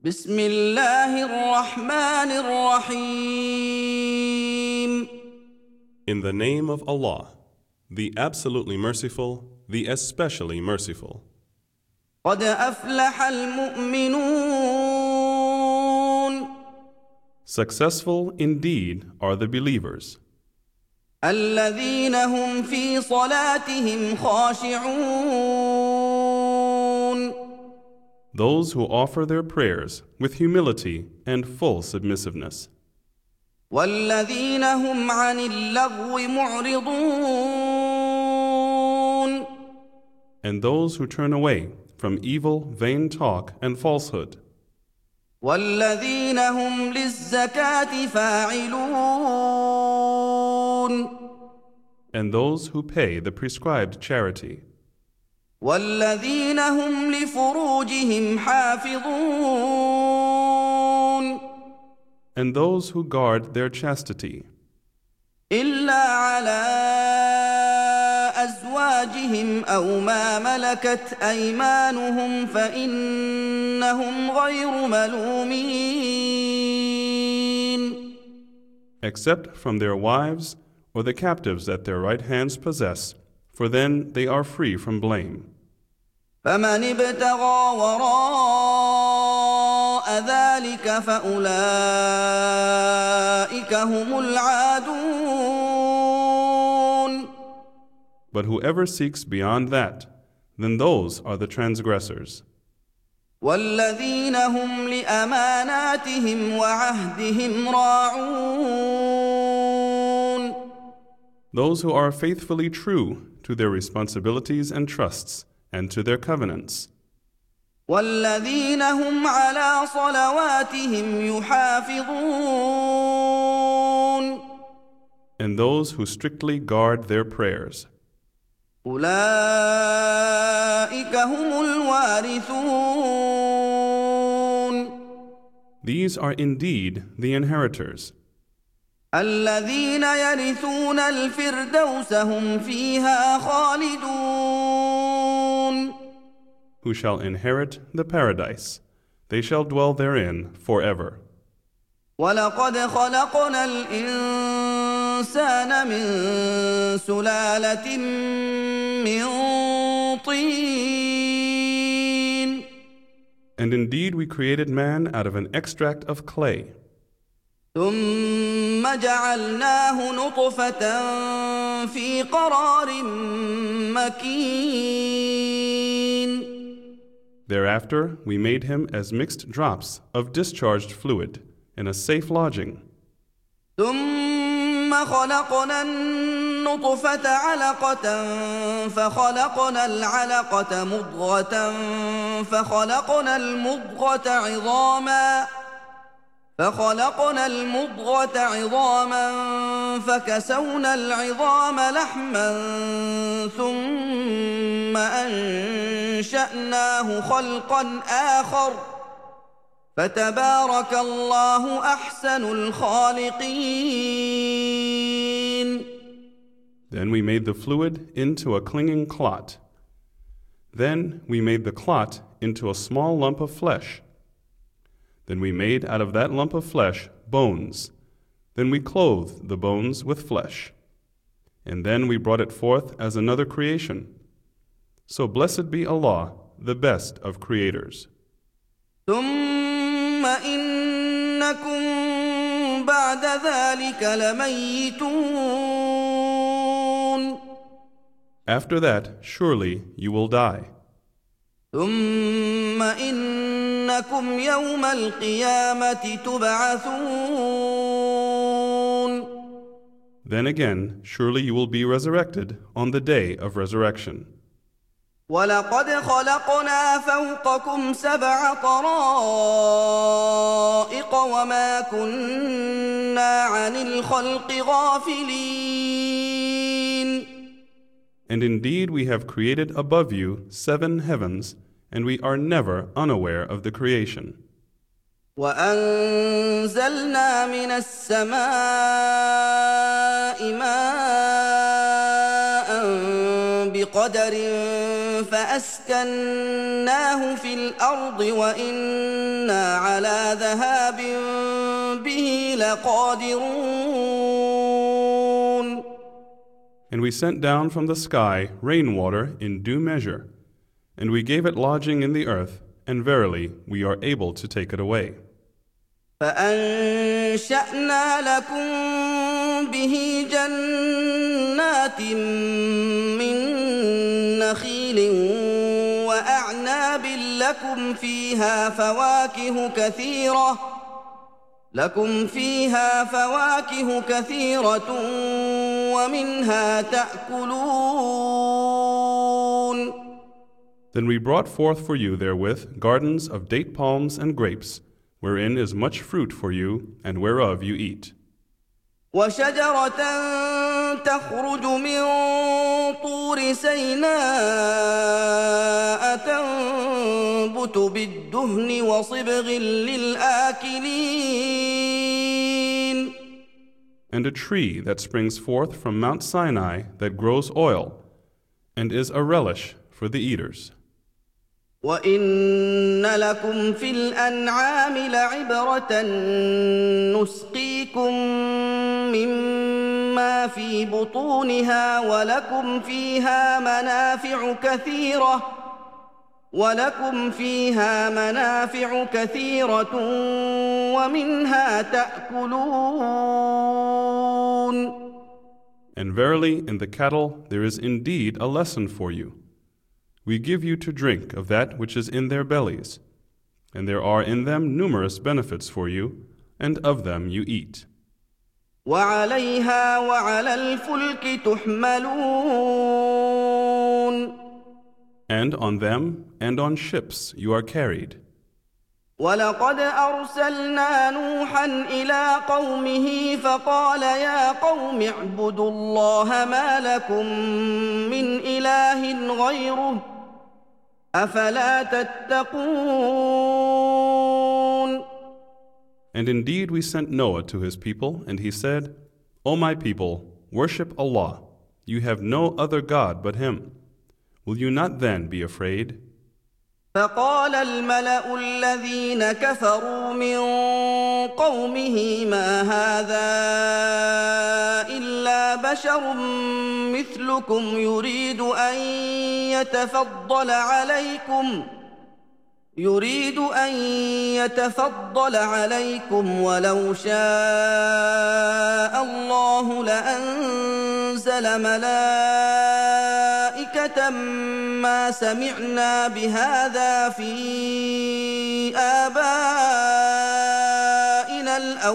بسم الله الرحمن الرحيم. In the name of Allah, the absolutely merciful, the especially merciful. قد أفلح المؤمنون Successful indeed are the believers, الذين هم في صلاتهم خاشعون those who offer their prayers with humility and full submissiveness, والذين هم عن اللغو معرضون and those who turn away from evil, vain talk and falsehood, والذين هم للزكاة فاعلون and those who pay the prescribed charity, والذين هم لفروجهم حافظون and those who guard their chastity, إلا على أزواجهم أو ما ملكت أيمانهم فإنهم غير ملومين except from their wives or the captives that their right hands possess, for then they are free from blame. فمن ابتغى وراء ذلك فأولئك هم العادون But whoever seeks beyond that, then those are the transgressors, والذين هم لأماناتهم وعهدهم راعون those who are faithfully true to their responsibilities and trusts and to their covenants, والذين هم على صلواتهم يحافظون and those who strictly guard their prayers. أولئك هم الوارثون These are indeed the inheritors, الذين يرثون الفردوس هم فيها خالدون who shall inherit the paradise. They shall dwell therein forever. ولقد خلقنا الإنسان من سلالة من طين And indeed we created man out of an extract of clay, ثم جعلناه نطفة في قرار مكين Thereafter we made him as mixed drops of discharged fluid in a safe lodging. ثم خلقنا النطفة علقة فخلقنا العلقة مضغة فخلقنا المضغة عظاما فكسونا العظام لحما ثم أنشأناه خلقا آخر فتبارك الله أحسن الخالقين. Then we made the fluid into a clinging clot. Then we made the clot into a small lump of flesh. Then we made out of that lump of flesh bones. Then we clothed the bones with flesh. And then we brought it forth as another creation. So blessed be Allah, the best of creators. ثم إنكم بعد ذلك لميتون After that, surely you will die. ثم إنكم يوم القيامة تبعثون Then again, surely you will be resurrected on the day of resurrection. ولقد خلقنا فوقكم 7 طرائق وما كنا عن الخلق غافلين And indeed we have created above you 7 heavens, and we are never unaware of the creation. وأنزلنا من السماء ماء بقدر فأسكناه في الأرض وإنا على ذهاب به لقادرون. And we sent down from the sky rainwater in due measure, and we gave it lodging in the earth, and verily we are able to take it away. فأنشأنا لكم به جنات من نخيل وأعناب لكم فيها فواكه كثيرة ومنها تأكلون. Then we brought forth for you therewith gardens of date palms and grapes, wherein is much fruit for you, and whereof you eat. وشجرة تخرج من طور سيناء تنبت بالدهن وصبغ للآكلين. And a tree that springs forth from Mount Sinai that grows oil, and is a relish for the eaters. وَإِنَّ لَكُمْ فِي الْأَنْعَامِ لَعِبْرَةً نُسْقِيكُم مِّمَّا فِي بُطُونِهَا وَلَكُمْ فِيهَا مَنَافِعُ كَثِيرَةٌ وَمِنْهَا تَأْكُلُونَ. And verily in the cattle there is indeed a lesson for you. We give you to drink of that which is in their bellies, and there are in them numerous benefits for you, and of them you eat. وَعَلَيْهَا وَعَلَى الْفُلْكِ تُحْمَلُونَ. And on them and on ships you are carried. وَلَقَدْ أَرْسَلْنَا نُوحًا إِلَىٰ قَوْمِهِ فَقَالَ يَا قَوْمِ اعْبُدُوا اللَّهَ مَا لَكُم مِّنْ إِلَٰهٍ غَيْرُهُ أَفَلَا تَتَّقُونَ. And indeed we sent Noah to his people, and he said, O my people, worship Allah. You have no other God but Him. Will you not then be afraid? فقال الملأ الذين كفروا من قومه ما هذا إلا بشر مثلكم يريد أن يتفضل عليكم ولو شاء الله لأنزل ملائكة ما سمعنا بهذا في آبائنا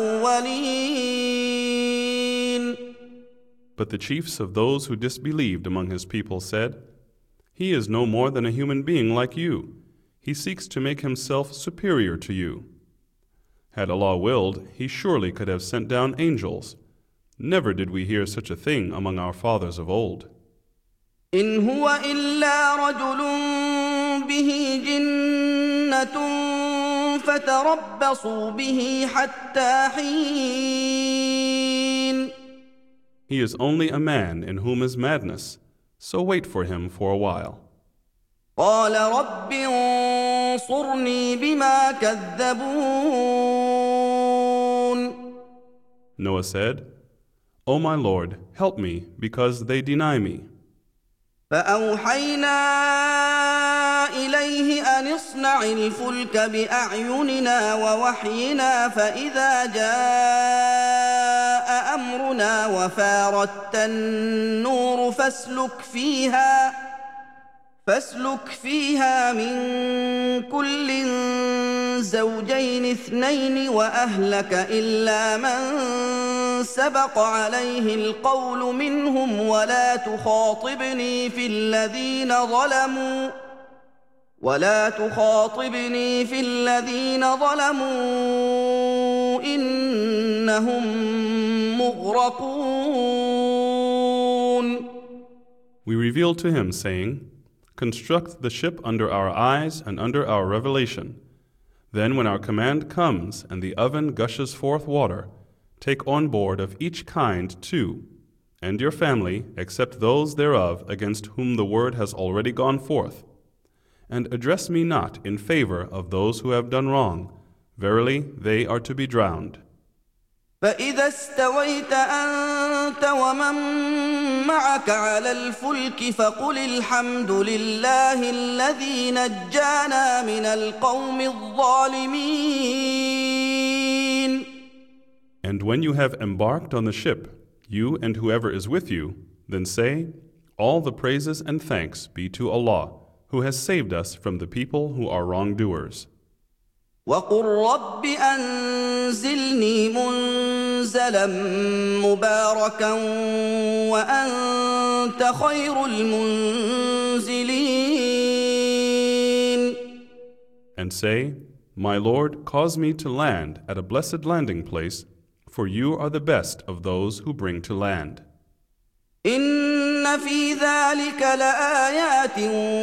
الأولين. But the chiefs of those who disbelieved among his people said, He is no more than a human being like you. He seeks to make himself superior to you. Had Allah willed, He surely could have sent down angels. Never did we hear such a thing among our fathers of old. إن هو إلا رجل به جنة فتربصوا به حتى حين. He is only a man in whom is madness, so wait for him for a while. قال رب انصرني بما كذبون. Noah said, O my Lord, help me, because they deny me. فأوحينا إليه أن اصنع الفلك بأعيننا ووحينا فإذا جاء أمرنا وفاردت النور فاسلك فيها من كل زوجين اثنين وأهلك إلا من سبق عليه القول منهم ولا تخاطبني في الذين ظلموا إنهم مغرقون. We revealed to him, saying, Construct the ship under our eyes and under our revelation. Then when our command comes and the oven gushes forth water, take on board of each kind 2, and your family, except those thereof against whom the word has already gone forth. And address me not in favor of those who have done wrong. Verily, they are to be drowned. فإذا استويت أنت ومن معك على الفلك فقل الحمد لله الذي نجانا من القوم الظالمين. And when you have embarked on the ship, you and whoever is with you, then say, all the praises and thanks be to Allah, who has saved us from the people who are wrongdoers. وقل رب أنزلني منزلا مباركا وأنت خير المنزلين. And say, my Lord, cause me to land at a blessed landing place, for you are the best of those who bring to land. إن في ذلك لآيات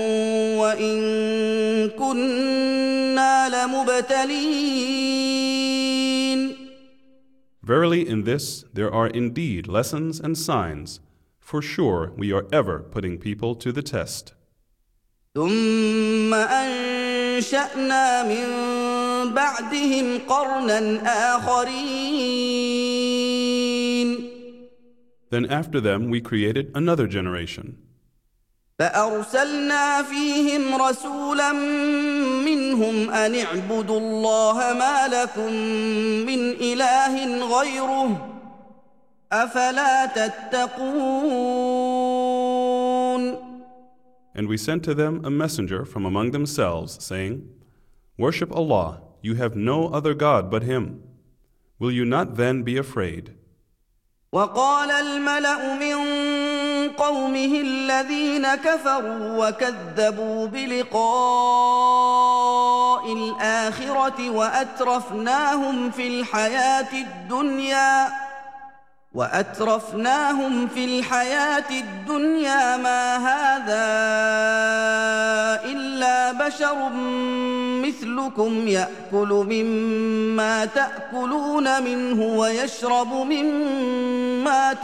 وإن كنا لمبتلين. Verily in this there are indeed lessons and signs. For sure we are ever putting people to the test. ثم أنشأنا من بعدهم قرنا آخرين. Then after them we created another generation. فأرسلنا فيهم رسولا منهم أن اعبدوا الله ما لكم من إله غيره أفلا تتقون. And we sent to them a messenger from among themselves, saying, worship Allah, you have no other God but Him. Will you not then be afraid? وقال الملأ من قومه الذين كفروا وكذبوا بلقاء الآخرة وأترفناهم في الحياة الدنيا ما هذا إلا بشر مثلكم يأكل مما تأكلون منه ويشرب مما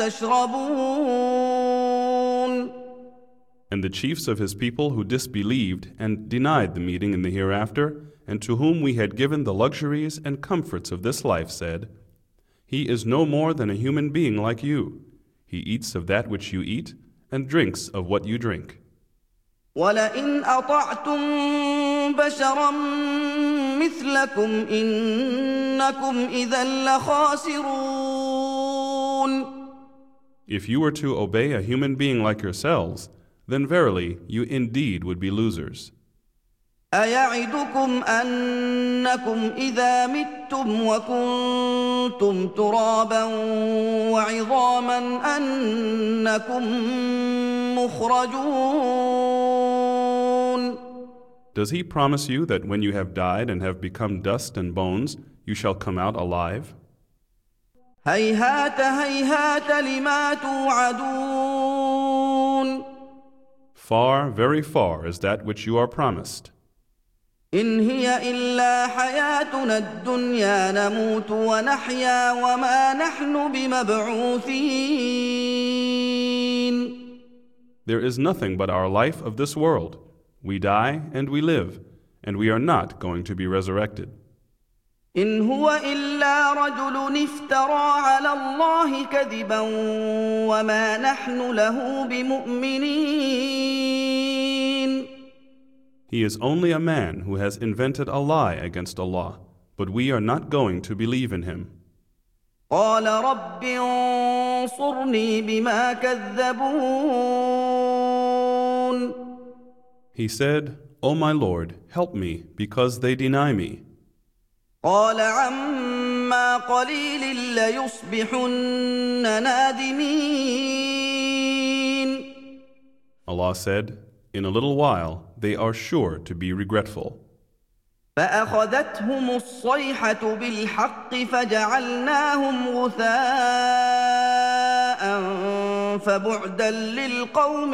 تشربون. And the chiefs of his people who disbelieved and denied the meeting in the hereafter, and to whom we had given the luxuries and comforts of this life, said, he is no more than a human being like you. He eats of that which you eat, and drinks of what you drink. وَلَئِنْ أَطَعْتُمْ بَشَرًا مِثْلَكُمْ إِنَّكُمْ إِذًا لَخَاسِرُونَ. If you were to obey a human being like yourselves, then verily you indeed would be losers. أَيَعِدُكُمْ أَنَّكُمْ إِذَا مِتُّمْ وَكُنْتُمْ تُرَابًا وَعِظَامًا أَنَّكُمْ مُخْرَجُونَ. Does he promise you that when you have died and have become dust and bones, you shall come out alive? هَيْهَاتَ هَيْهَاتَ لِمَا تُوعَدُونَ. Far, very far is that which you are promised. إن هي إلا حياتنا الدنيا نموت ونحيا وما نحن بمبعوثين. There is nothing but our life of this world. We die and we live, and we are not going to be resurrected. إن هو إلا رجل افترى على الله كذبا وما نحن له بمؤمنين. He is only a man who has invented a lie against Allah, but we are not going to believe in him. قال رب انصرني بما كذبون. He said, O my Lord, help me, because they deny me. قال عما قليل ليصبحن نادمين. Allah said, in a little while they are sure to be regretful. فأخذتهم الصيحة بالحق فجعلناهم غثاء فبعدا للقوم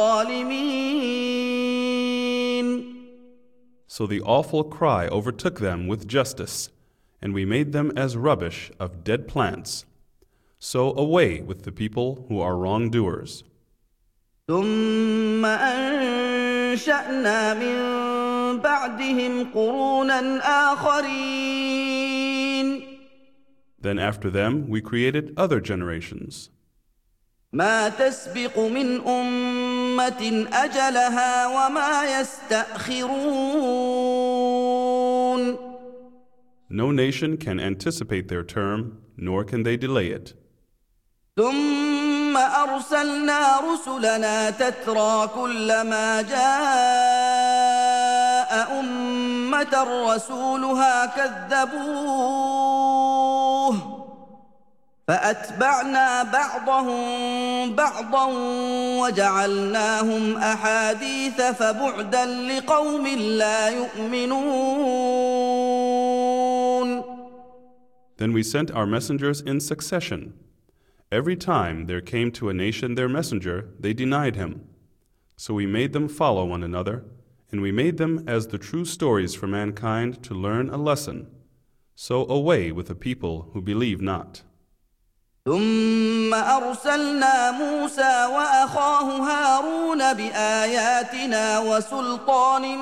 الظالمين. So the awful cry overtook them with justice, and we made them as rubbish of dead plants. So away with the people who are wrongdoers. ثم أنشأنا من بعدهم قرونا آخرين Then after them we created other generations. ما تسبق من أمة أجلها وما يستأخرون No nation can anticipate their term, nor can they delay it. ثم أرسلنا رسلنا تترى كلما جاء أمة رسولها كذبوه فأتبعنا بعضهم بعضا وجعلناهم أحاديث فبعدا لقوم لا يؤمنون. Then we sent our messengers in succession. Every time there came to a nation their messenger, they denied him. So we made them follow one another, and we made them as the true stories for mankind to learn a lesson. So away with the people who believe not. ثم أرسلنا موسى وأخاه هارون بآياتنا وسلطان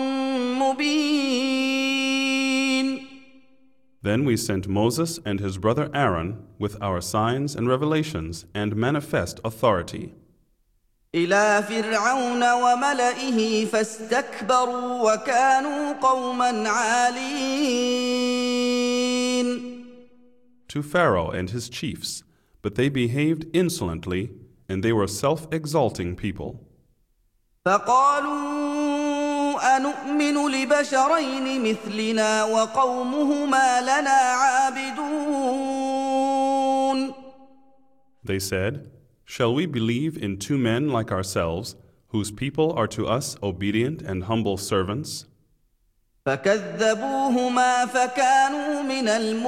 مبين. Then we sent Moses and his brother Aaron with our signs and revelations and manifest authority. إلى فرعون وملئه فاستكبروا وكانوا قوما عالين. To Pharaoh and his chiefs, but they behaved insolently, and they were self-exalting people. فقالوا أنؤمن لبشرين مثلنا وقومهما لنا عابدون. They said, "Shall we believe in two men like ourselves, whose people are to us obedient and humble servants?" فكذبوهما فكانوا من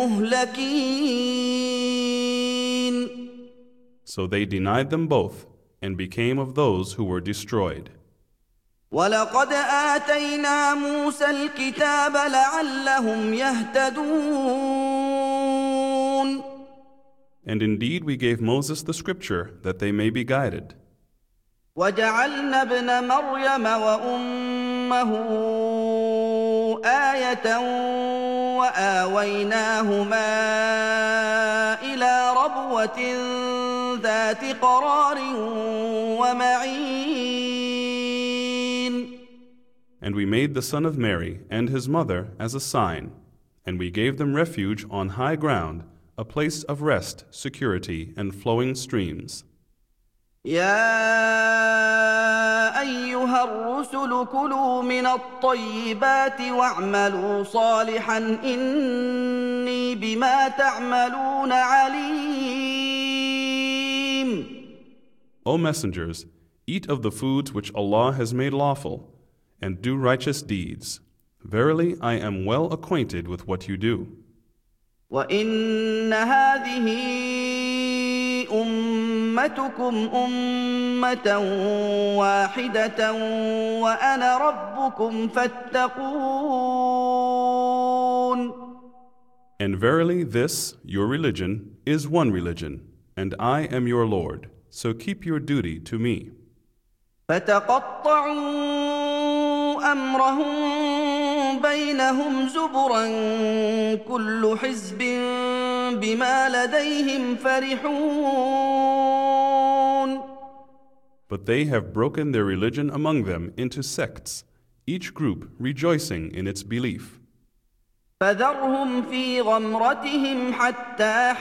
المهلكين. So they denied them both and became of those who were destroyed. ولقد آتينا موسى الكتاب لعلهم يهتدون. And indeed we gave Moses the scripture that they may be guided. وجعلنا ابن مريم وأمه آية وآويناهما إلى ربوة ذات قرار ومعين. And we made the son of Mary and his mother as a sign, and we gave them refuge on high ground, a place of rest, security, and flowing streams. يا أيها الرسل كلوا من الطيبات واعملوا صالحا إني بما تعملون عليم. O messengers, eat of the foods which Allah has made lawful, and do righteous deeds. Verily, I am well acquainted with what you do. وإن هذه أمتكم أمة واحدة وأنا ربكم فاتقون. And verily this, your religion, is one religion, and I am your Lord, so keep your duty to me. فتقطعوا أمرهم بينهم زبرا كل حزب بما لديهم فرحون. But they have broken their religion among them into sects, each group rejoicing in its belief. فذرهم في غمرتهم حتى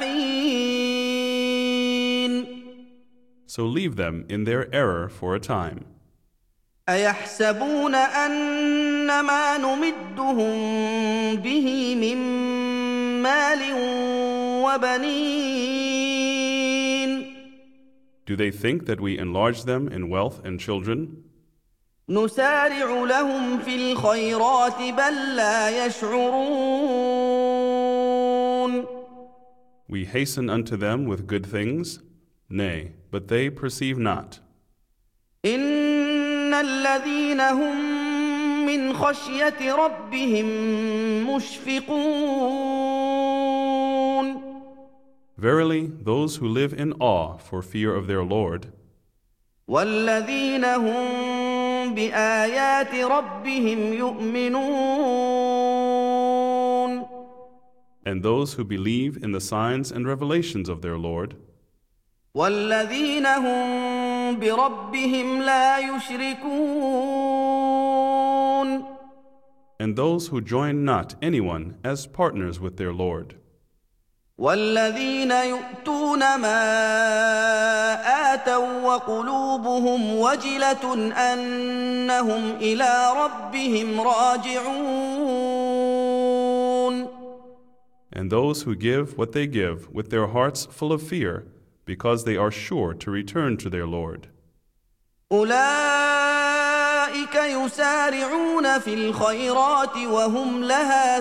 حين. So leave them in their error for a time. أيحسبون أن ما نمدهم به من مال وبنين. Do they think that we enlarge them in wealth and children? نسارع لهم في الخيرات بل لا يشعرون. We hasten unto them with good things? Nay, but they perceive not. إن الذين هم من خشية ربهم مشفقون. Verily, those who live in awe for fear of their Lord, والذين هم بآيات ربهم يؤمنون and those who believe in the signs and revelations of their Lord, والذين هم بربهم لا يشركون and those who join not anyone as partners with their Lord, والذين يؤتون ما آتوا وقلوبهم وجلة أنهم إلى ربهم راجعون and those who give what they give with their hearts full of fear, because they are sure to return to their Lord. أولئك يسارعون في الخيرات وهم لها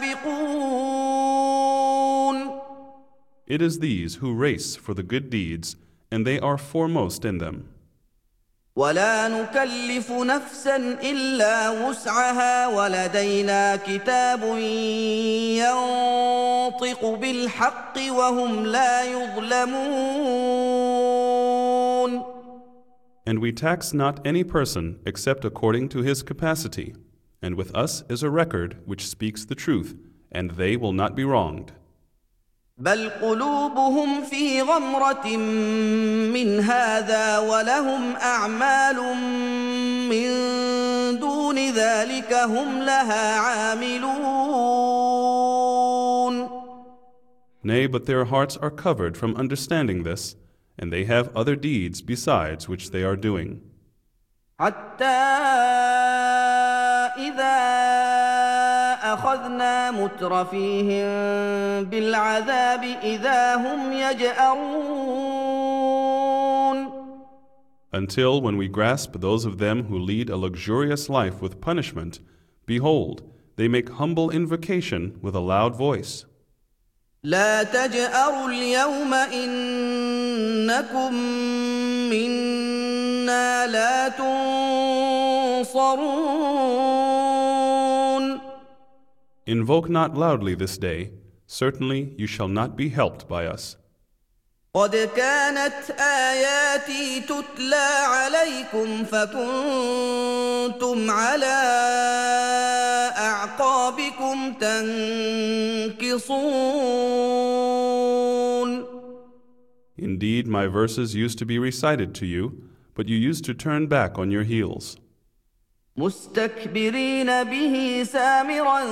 سابقون It is these who race for the good deeds, and they are foremost in them. ولا نكلف نفسا إلا وسعها ولدينا كتاب ينطق بالحق وهم لا يظلمون And we tax not any person except according to his capacity, and with us is a record which speaks the truth, and they will not be wronged. بل قلوبهم في غمرة من هذا ولهم أعمال من دون ذلك هم لها عاملون Nay, but their hearts are covered from understanding this, and they have other deeds besides which they are doing. حتى إذا أخذنا مترفيهم بالعذاب إذا هم يجأرون Until when we grasp those of them who lead a luxurious life with punishment, behold, they make humble invocation with a loud voice. لا تجأروا اليوم إنكم منا لا تنصرون Invoke not loudly this day, certainly you shall not be helped by us. قد كانت آياتي تتلى عليكم فكنتم على أعقابكم تنكصون Indeed, my verses used to be recited to you, but you used to turn back on your heels. مستكبرين به سامرا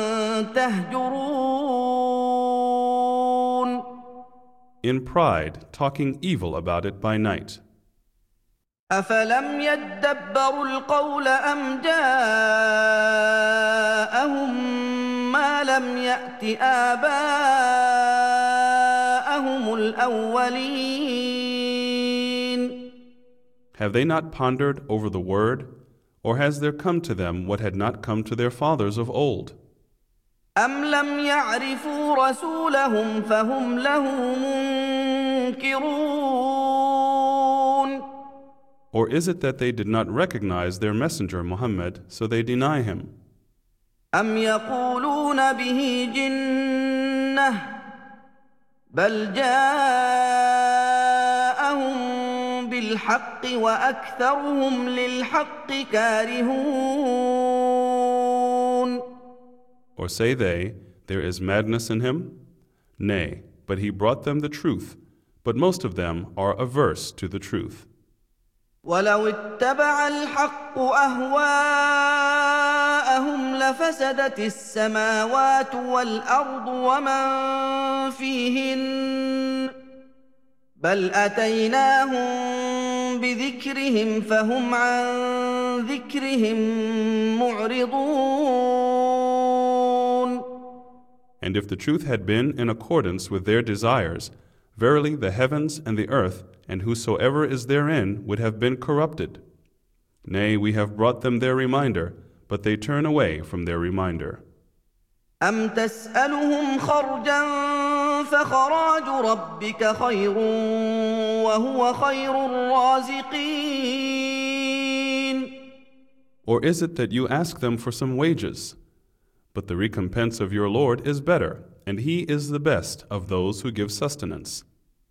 تهجرون In pride, talking evil about it by night. أفلم يدبروا القول أم جاءهم ما لم يأت آباءهم الأولين Have they not pondered over the word, or has there come to them what had not come to their fathers of old? أم لم يعرفوا رسولهم فهم له منكرون Or is it that they did not recognize their messenger Muhammad, so they deny him? أم يقولون به جنة بل جاءهم بالحق وأكثرهم للحق كارهون Or say they, there is madness in him? Nay, but he brought them the truth, but most of them are averse to the truth. ولو اتبع الحق أهواءهم لفسدت السماوات والأرض ومن فيهن بل أتيناهم بذكرهم فهم عن ذكرهم معرضون And if the truth had been in accordance with their desires, verily the heavens and the earth and whosoever is therein would have been corrupted. Nay, we have brought them their reminder, but they turn away from their reminder. أم تسألهم خرجا فخراج ربك خير وهو خير الرازقين Or is it that you ask them for some wages? But the recompense of your Lord is better, and He is the best of those who give sustenance.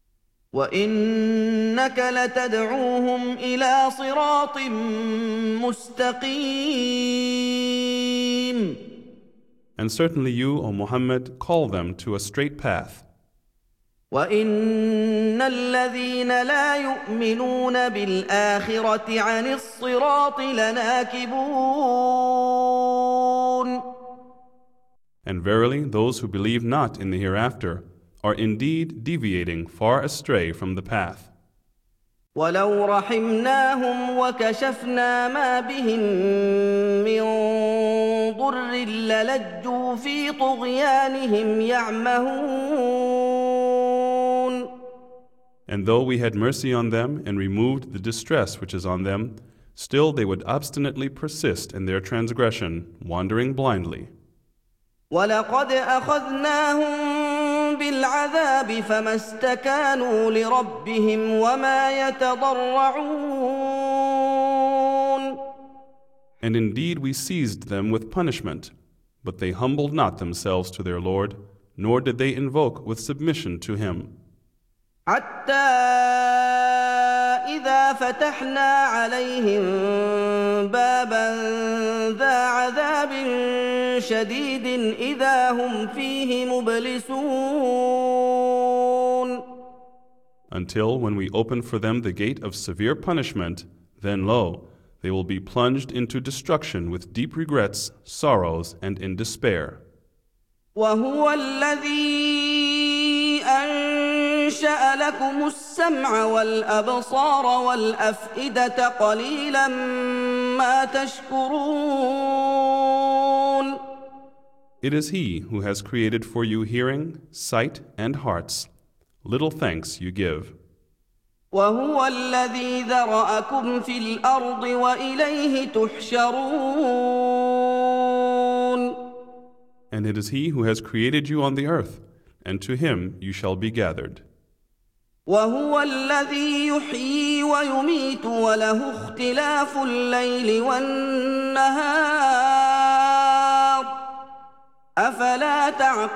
وإنك لتدعوهم إلى صراط مستقيم. And certainly you, O Muhammad, call them to a straight path. وإن الذين لا يؤمنون بالآخرة عن الصراط لناكبون. And verily, those who believe not in the hereafter are indeed deviating far astray from the path. ولو رحمناهم وكشفنا ما بهم من ضر للجوا في طغيانهم يعمهون. And though we had mercy on them and removed the distress which is on them, still they would obstinately persist in their transgression, wandering blindly. ولقد أخذناهم بالعذاب فما استكانوا لربهم وما يتضرعون. And indeed we seized them with punishment, but they humbled not themselves to their Lord, nor did they invoke with submission to Him. حتى إذا فتحنا عليهم بابا ذا عذاب شديد إذا هم فيه مبلسون. Until when we open for them the gate of severe punishment, then lo, they will be plunged into destruction with deep regrets, sorrows, and in despair. وهو الذي أنشأ لكم السمع والأبصار والأفئدة قليلا ما تشكرون. It is He who has created for you hearing, sight, and hearts. Little thanks you give. وهو الذي ذرأكم في الأرض وإليه تحشرون. And it is He who has created you on the earth, and to Him you shall be gathered. وهو الذي يحيي ويميت وله اختلاف الليل والنهار أفلا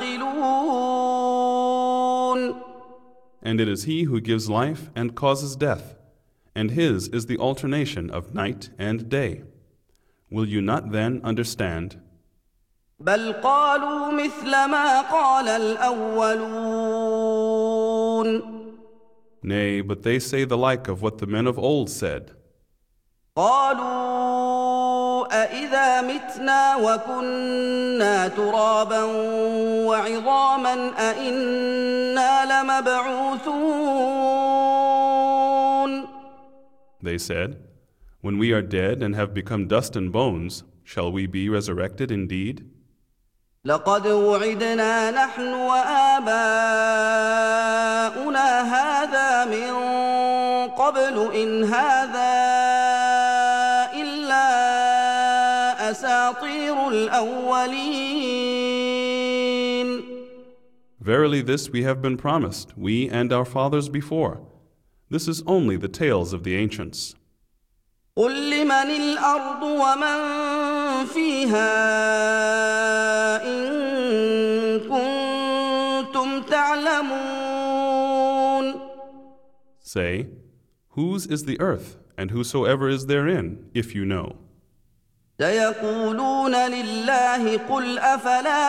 تعقلون. And it is He who gives life and causes death, and His is the alternation of night and day. Will you not then understand? بل قالوا مثل ما قال الأولون. Nay, but they say the like of what the men of old said. قالوا أإذا متنا وكنا ترابا وعظاما أإنا لمبعوثون. They said, when we are dead and have become dust and bones, shall we be resurrected indeed? لقد وعدنا نحن وآباؤنا هذا من قبل إن هذا إلا أساطير الأولين. Verily this we have been promised, we and our fathers before. This is only the tales of the ancients. قل لمن الأرض ومن فيها إن كنتم تعلمون. Say, whose is the earth, and whosoever is therein, if you know? سيقولون لله قل أفلا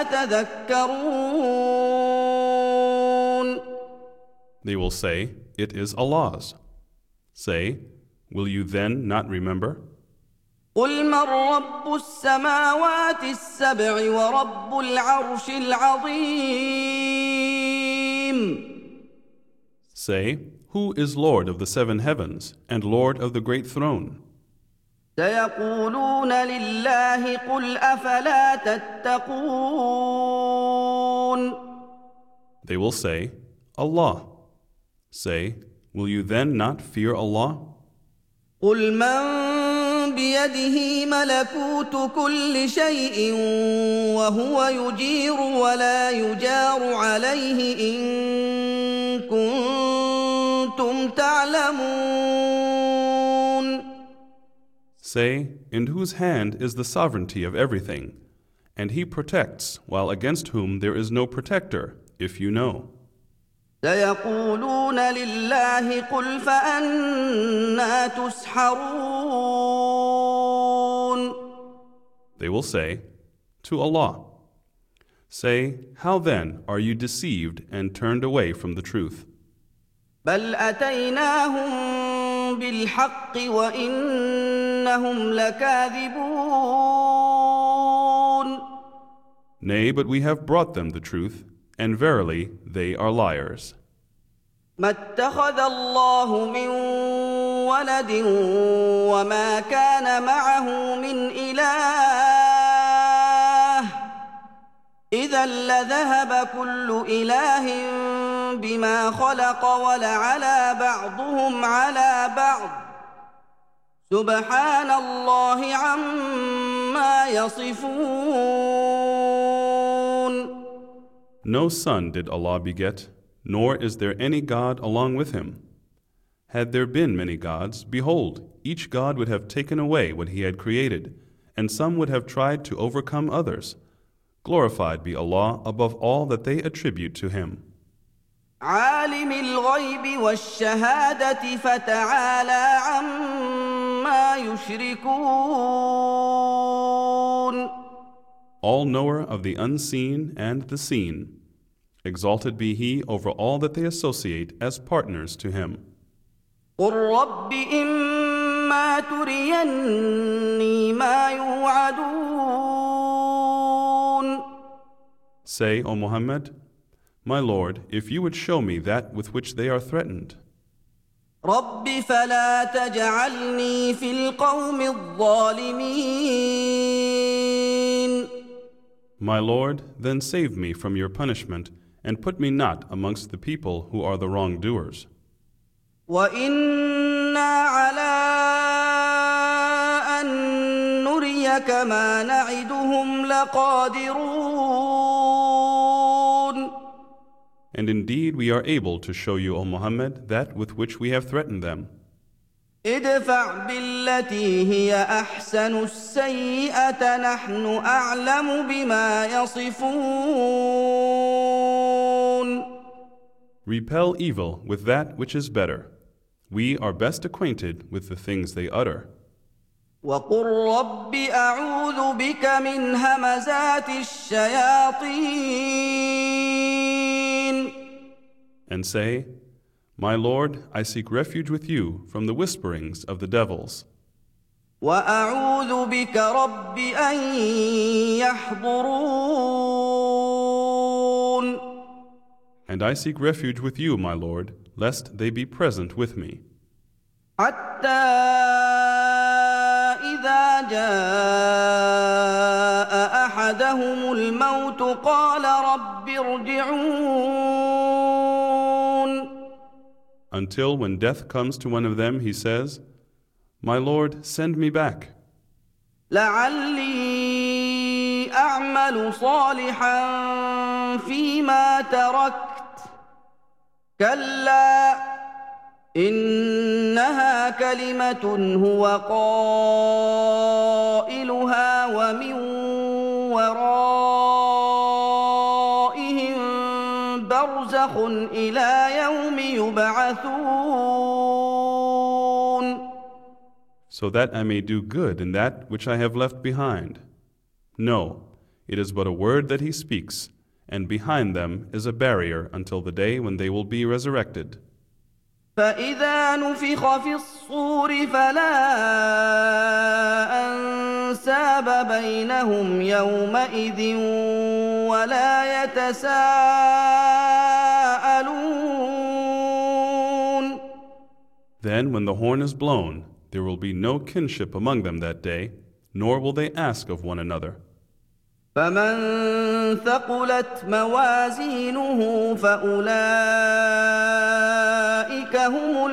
تذكرون. They will say, it is Allah's. Say, will you then not remember? قل من رب السماوات السبع ورب العرش العظيم. Say, who is Lord of the 7 heavens and Lord of the great throne? سيقولون لله قل أفلا تتقون. They will say, Allah. Say, will you then not fear Allah? قل من بيده ملكوت كل شيء وهو يجير ولا يجار عليه إن كنتم تعلمون. Say, in whose hand is the sovereignty of everything, And He protects, while against whom there is no protector, if you know. سيقولون لله قل فأنى تسحرون. They will say, To Allah. Say, how then are you deceived and turned away from the truth? بل أتيناهم بالحق وإنهم لكاذبون. Nay, but we have brought them the truth, and verily they are liars. ما اتخذ الله من ولد وما كان معه من إله إذا لذهب كل إله بما خلق ولعلى بعضهم على بعض سبحان الله عما يصفون. No son did Allah beget, nor is there any God along with him. Had there been many gods, behold, each God would have taken away what he had created, and some would have tried to overcome others. Glorified be Allah above all that they attribute to Him. عالم الغيب والشهادة فتعالى عما يشركون. All knower of the unseen and the seen, exalted be He over all that they associate as partners to Him. قل رب إما تريني ما يوعدون. Say, O Muhammad, My Lord, if you would show me that with which they are threatened. رب فلا تجعلني في القوم الظالمين. My Lord, then save me from your punishment, and put me not amongst the people who are the wrongdoers. وإنا على أن نريك ما نعدهم لقادرون. And indeed we are able to show you, O Muhammad, that with which we have threatened them. ادفع بالتي هي أحسن السيئة نحن أعلم بما يصفون. Repel evil with that which is better. We are best acquainted with the things they utter. وقل رب أعوذ بك من همزات الشياطين. And say, My Lord, I seek refuge with you from the whisperings of the devils. وأعوذ بك رب أن يحضرون. And I seek refuge with you, my Lord, lest they be present with me. حتى إذا جاء أحدهم الموت قال رب ارجعون. Until when death comes to one of them, he says, My Lord, send me back, لعلي أعمل صالحا فيما تركت كلا إنها كلمة هو قائلها ومن ورائهم برزخ إلى يوم يبعثون. so that I may do good in that which I have left behind. No, it is but a word that he speaks, and behind them is a barrier until the day when they will be resurrected. فإذا نفخ في الصور فلا أنساب بينهم يومئذ ولا يتساءلون. Then when the horn is blown, there will be no kinship among them that day, nor will they ask of one another. فمن ثقلت موازينه فأولئك هم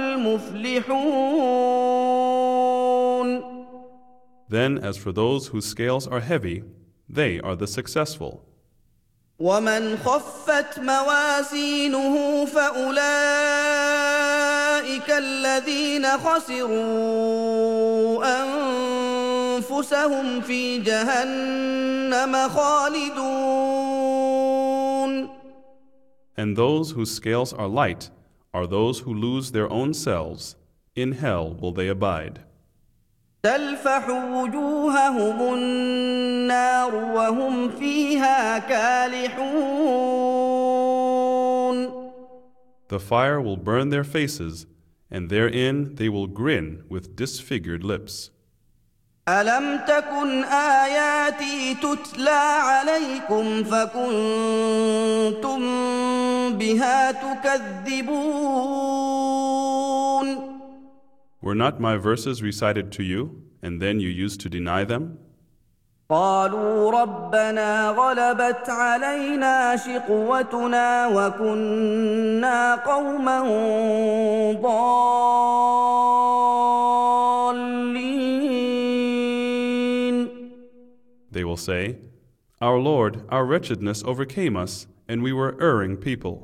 المفلحون. Then as for those whose scales are heavy, they are the successful. ومن خفت موازينه فأولئك الذين خسروا أنفسهم في جهنم خالدون. And those whose scales are light are those who lose their own selves. In hell will they abide. تلفح وجوههم النار وهم فيها كالحون. The fire will burn their faces, and therein they will grin with disfigured lips. ألم تكن آياتي تتلى عليكم فكنتم بها تكذبون. Were not my verses recited to you, and then you used to deny them? قالوا ربنا غلبت علينا شقوتنا وكنا قوما ضالين. They will say, Our Lord, our wretchedness overcame us, and we were erring people.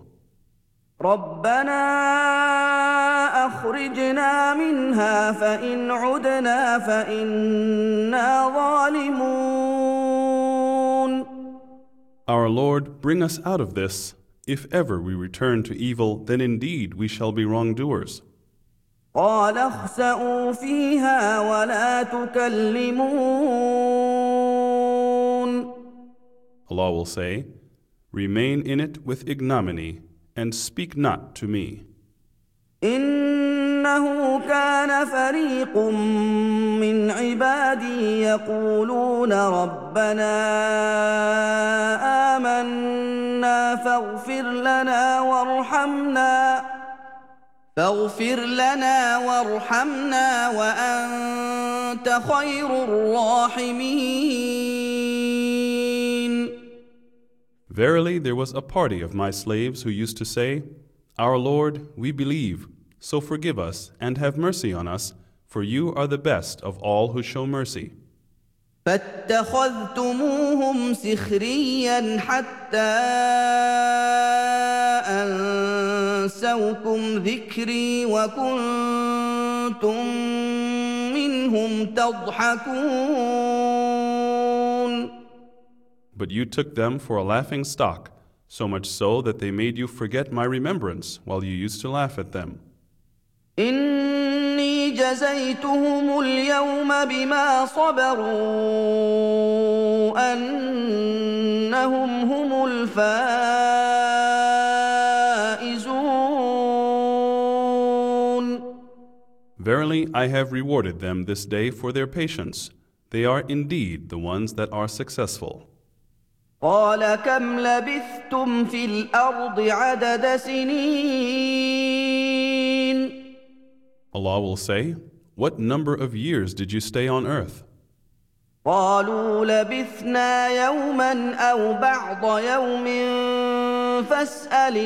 ربنا أخرجنا منها فإن عدنا فإنا ظالمون. Our Lord, bring us out of this. If ever we return to evil, then indeed we shall be wrongdoers. قال اخسئوا فيها ولا تكلمون. Allah will say, Remain in it with ignominy, and speak not to me. إنه كان فريق من عبادي يقولون ربنا آمنا فاغفر لنا وارحمنا وأنت خير الراحمين. Verily, there was a party of my slaves who used to say, Our Lord, we believe, so forgive us and have mercy on us, for you are the best of all who show mercy. فاتخذتموهم سخريا حتى أنسوكم ذكري وكنتم منهم تضحكون. But you took them for a laughing stock, so much so that they made you forget my remembrance while you used to laugh at them. إني جزيتهم اليوم بما صبروا أنهم هم الفائزون. Verily, I have rewarded them this day for their patience. They are indeed the ones that are successful. قال كم لبثتم في الأرض عدد سنين. Allah will say, What number of years did you stay on earth? قالوا لبثنا يوما أو بعض يوم فاسأل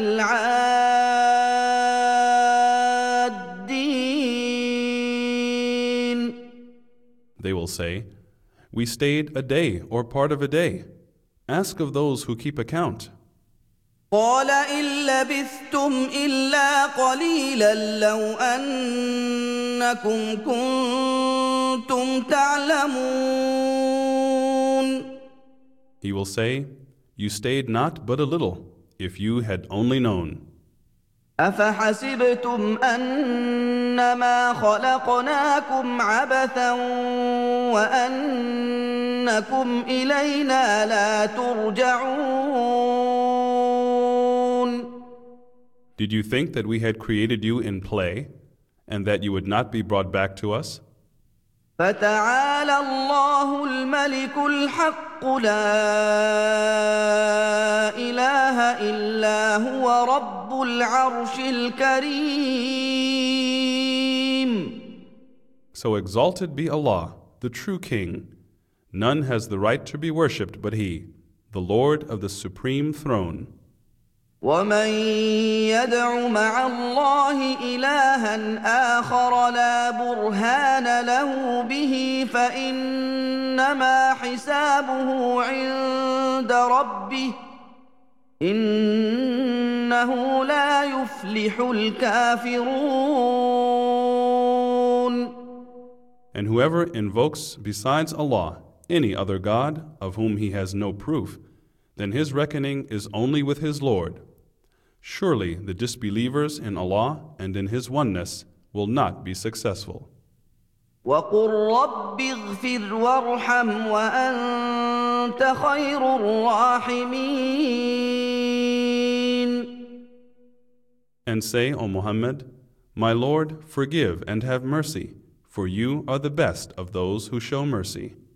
العادين. They will say, We stayed a day or part of a day. Ask of those who keep account. قال إن لبثتم إلا قليلا لو أنكم كنتم تعلمون. He will say, You stayed not but a little, if you had only known. أفحسبتم أنما خلقناكم عبثا وأنكم إلينا لا ترجعون. Did you think that we had created you in play, and that you would not be brought back to us? فتعالى الله الملك الحق لا إله إلا هو رب العرش الكريم. So exalted be Allah, the true King. None has the right to be worshipped but He, the Lord of the supreme throne. ومن يدع مع الله إلها آخر لا برهان له به فإنما حسابه عند ربه إنه لا يفلح الكافرون. And whoever invokes besides Allah any other God of whom he has no proof, then his reckoning is only with his Lord. Surely the disbelievers in Allah and in His oneness will not be successful. وقل رب اغفر وارحم وأنت خير الراحمين. And say, O Muhammad, My Lord, forgive and have mercy, for you are the best of those who show mercy.